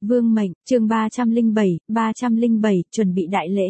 Vương mệnh, chương 307, chuẩn bị đại lễ.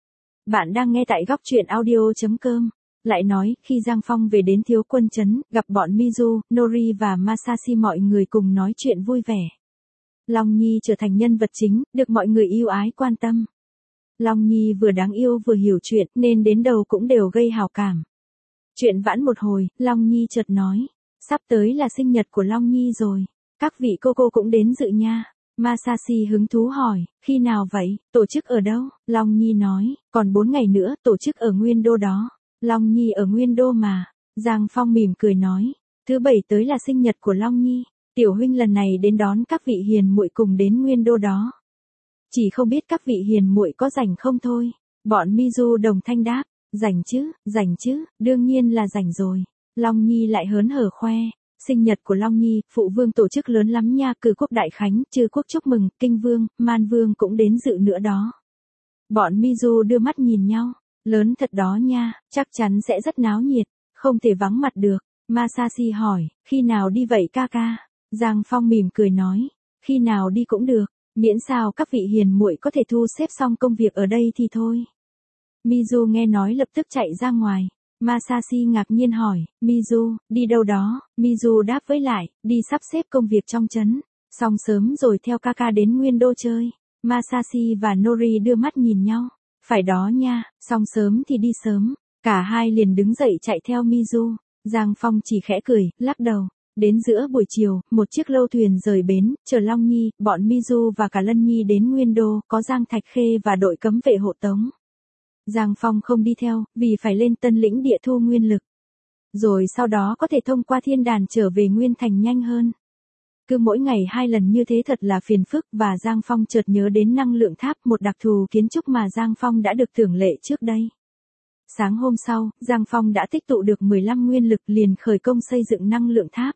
Bạn đang nghe tại góc truyện audio.com. Lại nói, khi Giang Phong về đến Thiếu Quân Trấn, gặp bọn Mizu, Nori và Masashi, mọi người cùng nói chuyện vui vẻ. Long Nhi trở thành nhân vật chính, được mọi người yêu ái quan tâm. Long Nhi vừa đáng yêu vừa hiểu chuyện, nên đến đâu cũng đều gây hào cảm. Chuyện vãn một hồi, Long Nhi chợt nói, sắp tới là sinh nhật của Long Nhi rồi, các vị cô cũng đến dự nha. Masashi hứng thú hỏi, khi nào vậy, tổ chức ở đâu? Long Nhi nói, còn 4 ngày nữa, tổ chức ở Nguyên Đô đó. Long Nhi ở Nguyên Đô mà. Giang Phong mỉm cười nói, thứ 7 tới là sinh nhật của Long Nhi, tiểu huynh lần này đến đón các vị hiền muội cùng đến Nguyên Đô đó. Chỉ không biết các vị hiền muội có rảnh không thôi. Bọn Mizu đồng thanh đáp, rảnh chứ, đương nhiên là rảnh rồi. Long Nhi lại hớn hở khoe. Sinh nhật của Long Nhi, phụ vương tổ chức lớn lắm nha, cử quốc đại khánh, chư quốc chúc mừng, kinh vương, man vương cũng đến dự nữa đó. Bọn Mizu đưa mắt nhìn nhau, lớn thật đó nha, chắc chắn sẽ rất náo nhiệt, không thể vắng mặt được. Masashi hỏi, khi nào đi vậy ca ca? Giang Phong mỉm cười nói, khi nào đi cũng được, miễn sao các vị hiền muội có thể thu xếp xong công việc ở đây thì thôi. Mizu nghe nói lập tức chạy ra ngoài. Masashi ngạc nhiên hỏi, Mizu, đi đâu đó? Mizu đáp với lại, đi sắp xếp công việc trong trấn, xong sớm rồi theo ca đến Nguyên Đô chơi. Masashi và Nori đưa mắt nhìn nhau, phải đó nha, xong sớm thì đi sớm. Cả hai liền đứng dậy chạy theo Mizu. Giang Phong chỉ khẽ cười, lắc đầu. Đến giữa buổi chiều, một chiếc lâu thuyền rời bến, chở Long Nhi, bọn Mizu và cả Lân Nhi đến Nguyên Đô, có Giang Thạch Khê và đội cấm vệ hộ tống. Giang Phong không đi theo, vì phải lên Tân Lĩnh địa thu nguyên lực. Rồi sau đó có thể thông qua thiên đàn trở về Nguyên Thành nhanh hơn. Cứ mỗi ngày 2 lần như thế thật là phiền phức, và Giang Phong chợt nhớ đến năng lượng tháp, một đặc thù kiến trúc mà Giang Phong đã được tưởng lệ trước đây. Sáng hôm sau, Giang Phong đã tích tụ được 15 nguyên lực liền khởi công xây dựng năng lượng tháp.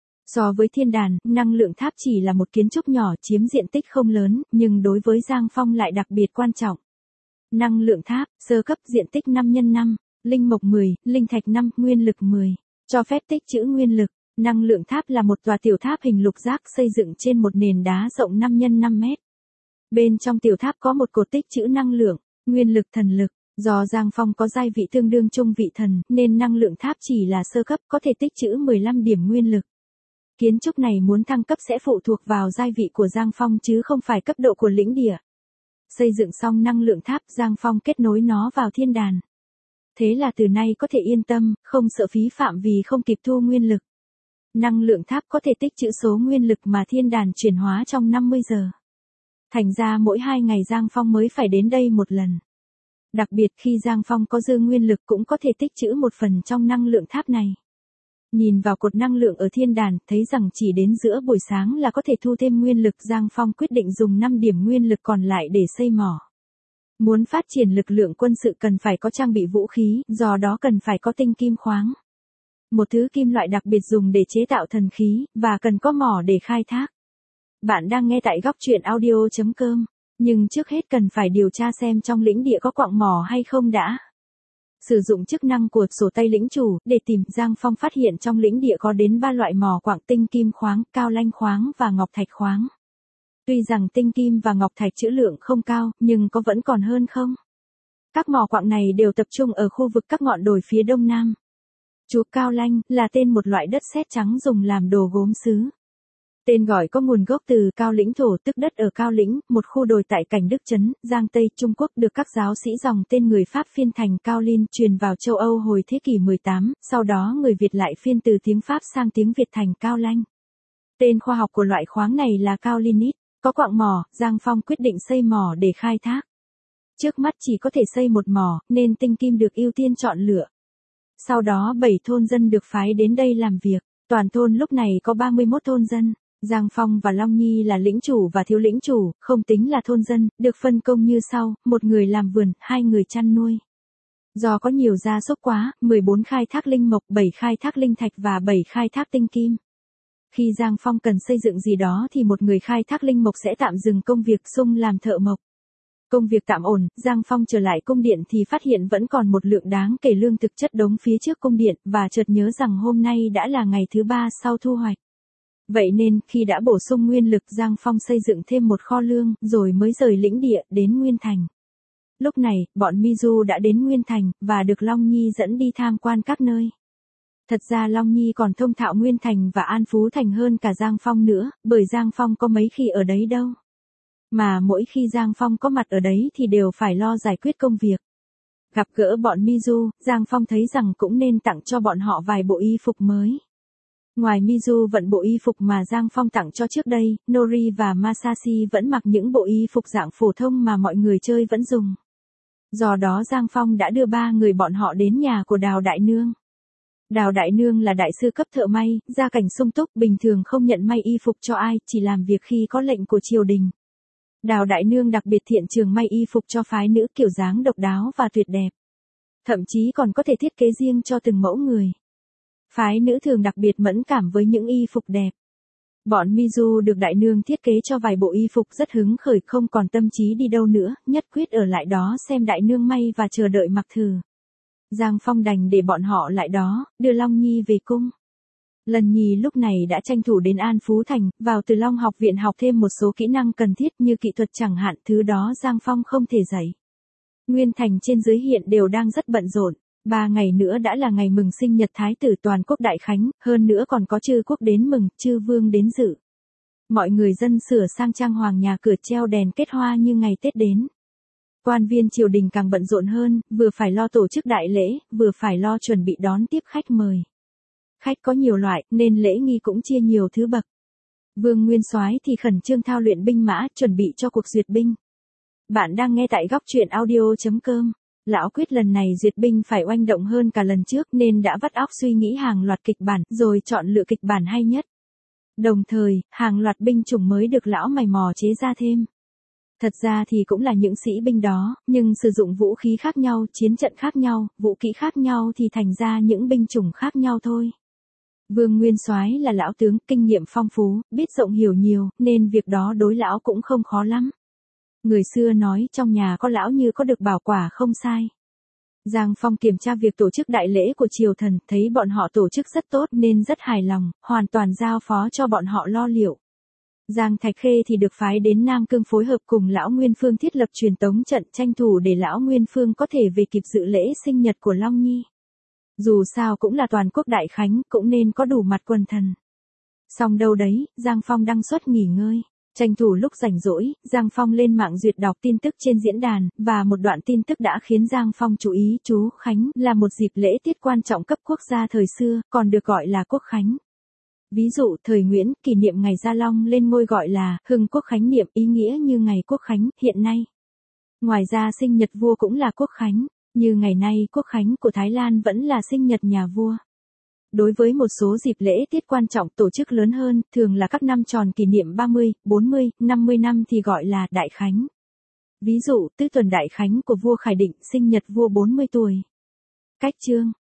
So với thiên đàn, năng lượng tháp chỉ là một kiến trúc nhỏ chiếm diện tích không lớn, nhưng đối với Giang Phong lại đặc biệt quan trọng. Năng lượng tháp, sơ cấp, diện tích 5x5, linh mộc 10, linh thạch 5, nguyên lực 10, cho phép tích trữ nguyên lực. Năng lượng tháp là một tòa tiểu tháp hình lục giác xây dựng trên một nền đá rộng 5x5 mét. Bên trong tiểu tháp có một cột tích trữ năng lượng, nguyên lực, thần lực. Do Giang Phong có giai vị tương đương trung vị thần, nên năng lượng tháp chỉ là sơ cấp, có thể tích trữ 15 điểm nguyên lực. Kiến trúc này muốn thăng cấp sẽ phụ thuộc vào giai vị của Giang Phong chứ không phải cấp độ của lĩnh địa. Xây dựng xong năng lượng tháp, Giang Phong kết nối nó vào thiên đàn. Thế là từ nay có thể yên tâm, không sợ phí phạm vì không kịp thu nguyên lực. Năng lượng tháp có thể tích trữ số nguyên lực mà thiên đàn chuyển hóa trong 50 giờ. Thành ra mỗi 2 ngày Giang Phong mới phải đến đây một lần. Đặc biệt khi Giang Phong có dư nguyên lực cũng có thể tích trữ một phần trong năng lượng tháp này. Nhìn vào cột năng lượng ở thiên đàn, thấy rằng chỉ đến giữa buổi sáng là có thể thu thêm nguyên lực. Giang Phong quyết định dùng 5 điểm nguyên lực còn lại để xây mỏ. Muốn phát triển lực lượng quân sự cần phải có trang bị vũ khí, do đó cần phải có tinh kim khoáng. Một thứ kim loại đặc biệt dùng để chế tạo thần khí, và cần có mỏ để khai thác. Bạn đang nghe tại góc truyện audio.com, nhưng trước hết cần phải điều tra xem trong lĩnh địa có quặng mỏ hay không đã. Sử dụng chức năng của sổ tay lĩnh chủ, để tìm, Giang Phong phát hiện trong lĩnh địa có đến 3 loại mỏ quặng: tinh kim khoáng, cao lanh khoáng và ngọc thạch khoáng. Tuy rằng tinh kim và ngọc thạch trữ lượng không cao, nhưng có vẫn còn hơn không? Các mỏ quặng này đều tập trung ở khu vực các ngọn đồi phía đông nam. Chúa Cao Lanh là tên một loại đất sét trắng dùng làm đồ gốm sứ. Tên gọi có nguồn gốc từ Cao Lĩnh thổ, tức đất ở Cao Lĩnh, một khu đồi tại Cảnh Đức Trấn, Giang Tây, Trung Quốc, được các giáo sĩ dòng tên người Pháp phiên thành Cao Lin, truyền vào châu Âu hồi thế kỷ 18, sau đó người Việt lại phiên từ tiếng Pháp sang tiếng Việt thành Cao Lanh. Tên khoa học của loại khoáng này là Cao Linit. Có quặng mỏ, Giang Phong quyết định xây mỏ để khai thác. Trước mắt chỉ có thể xây một mỏ, nên tinh kim được ưu tiên chọn lựa. Sau đó 7 thôn dân được phái đến đây làm việc. Toàn thôn lúc này có 31 thôn dân. Giang Phong và Long Nhi là lĩnh chủ và thiếu lĩnh chủ, không tính là thôn dân, được phân công như sau: 1 người làm vườn, 2 người chăn nuôi. Do có nhiều gia súc quá, 14 khai thác linh mộc, 7 khai thác linh thạch và 7 khai thác tinh kim. Khi Giang Phong cần xây dựng gì đó thì 1 người khai thác linh mộc sẽ tạm dừng công việc xung làm thợ mộc. Công việc tạm ổn, Giang Phong trở lại cung điện thì phát hiện vẫn còn một lượng đáng kể lương thực chất đống phía trước cung điện, và chợt nhớ rằng hôm nay đã là ngày thứ 3 sau thu hoạch. Vậy nên, khi đã bổ sung nguyên lực Giang Phong xây dựng thêm một kho lương, rồi mới rời lĩnh địa, đến Nguyên Thành. Lúc này, bọn Mizu đã đến Nguyên Thành, và được Long Nhi dẫn đi tham quan các nơi. Thật ra Long Nhi còn thông thạo Nguyên Thành và An Phú Thành hơn cả Giang Phong nữa, bởi Giang Phong có mấy khi ở đấy đâu. Mà mỗi khi Giang Phong có mặt ở đấy thì đều phải lo giải quyết công việc. Gặp gỡ bọn Mizu, Giang Phong thấy rằng cũng nên tặng cho bọn họ vài bộ y phục mới. Ngoài Mizu vận bộ y phục mà Giang Phong tặng cho trước đây, Nori và Masashi vẫn mặc những bộ y phục dạng phổ thông mà mọi người chơi vẫn dùng. Do đó Giang Phong đã đưa 3 người bọn họ đến nhà của Đào Đại Nương. Đào Đại Nương là đại sư cấp thợ may, gia cảnh sung túc, bình thường không nhận may y phục cho ai, chỉ làm việc khi có lệnh của triều đình. Đào Đại Nương đặc biệt thiện trường may y phục cho phái nữ, kiểu dáng độc đáo và tuyệt đẹp. Thậm chí còn có thể thiết kế riêng cho từng mẫu người. Phái nữ thường đặc biệt mẫn cảm với những y phục đẹp. Bọn Mizu được Đại Nương thiết kế cho vài bộ y phục rất hứng khởi, không còn tâm trí đi đâu nữa, nhất quyết ở lại đó xem Đại Nương may và chờ đợi mặc thử. Giang Phong đành để bọn họ lại đó, đưa Long Nhi về cung. Lần Nhi lúc này đã tranh thủ đến An Phú Thành, vào Từ Long học viện học thêm một số kỹ năng cần thiết như kỹ thuật chẳng hạn, thứ đó Giang Phong không thể dạy. Nguyên Thành trên dưới hiện đều đang rất bận rộn. 3 ngày nữa đã là ngày mừng sinh nhật Thái tử toàn quốc đại khánh, hơn nữa còn có chư quốc đến mừng, chư vương đến dự. Mọi người dân sửa sang trang hoàng nhà cửa, treo đèn kết hoa như ngày Tết đến. Quan viên triều đình càng bận rộn hơn, vừa phải lo tổ chức đại lễ, vừa phải lo chuẩn bị đón tiếp khách mời. Khách có nhiều loại, nên lễ nghi cũng chia nhiều thứ bậc. Vương Nguyên Soái thì khẩn trương thao luyện binh mã, chuẩn bị cho cuộc duyệt binh. Bạn đang nghe tại góc truyện audio.com. Lão quyết lần này duyệt binh phải oanh động hơn cả lần trước nên đã vắt óc suy nghĩ hàng loạt kịch bản, rồi chọn lựa kịch bản hay nhất. Đồng thời, hàng loạt binh chủng mới được lão mày mò chế ra thêm. Thật ra thì cũng là những sĩ binh đó, nhưng sử dụng vũ khí khác nhau, chiến trận khác nhau, vũ kỹ khác nhau thì thành ra những binh chủng khác nhau thôi. Vương Nguyên Soái là lão tướng, kinh nghiệm phong phú, biết rộng hiểu nhiều, nên việc đó đối lão cũng không khó lắm. Người xưa nói trong nhà có lão như có được bảo quả không sai. Giang Phong kiểm tra việc tổ chức đại lễ của triều thần, thấy bọn họ tổ chức rất tốt nên rất hài lòng, hoàn toàn giao phó cho bọn họ lo liệu. Giang Thạch Khê thì được phái đến Nam Cương phối hợp cùng lão Nguyên Phương thiết lập truyền tống trận, tranh thủ để lão Nguyên Phương có thể về kịp dự lễ sinh nhật của Long Nhi. Dù sao cũng là toàn quốc đại khánh, cũng nên có đủ mặt quần thần. Xong đâu đấy, Giang Phong đăng xuất nghỉ ngơi. Tranh thủ lúc rảnh rỗi, Giang Phong lên mạng duyệt đọc tin tức trên diễn đàn, và một đoạn tin tức đã khiến Giang Phong chú ý. Chú Khánh là một dịp lễ tiết quan trọng cấp quốc gia thời xưa, còn được gọi là Quốc Khánh. Ví dụ, thời Nguyễn, kỷ niệm ngày Gia Long lên ngôi gọi là Hưng Quốc Khánh niệm, ý nghĩa như ngày Quốc Khánh, hiện nay. Ngoài ra sinh nhật vua cũng là Quốc Khánh, như ngày nay Quốc Khánh của Thái Lan vẫn là sinh nhật nhà vua. Đối với một số dịp lễ tiết quan trọng tổ chức lớn hơn, thường là các năm tròn kỷ niệm 30, 40, 50 năm thì gọi là Đại Khánh. Ví dụ, Tứ tuần Đại Khánh của vua Khải Định, sinh nhật vua 40 tuổi. Cách chương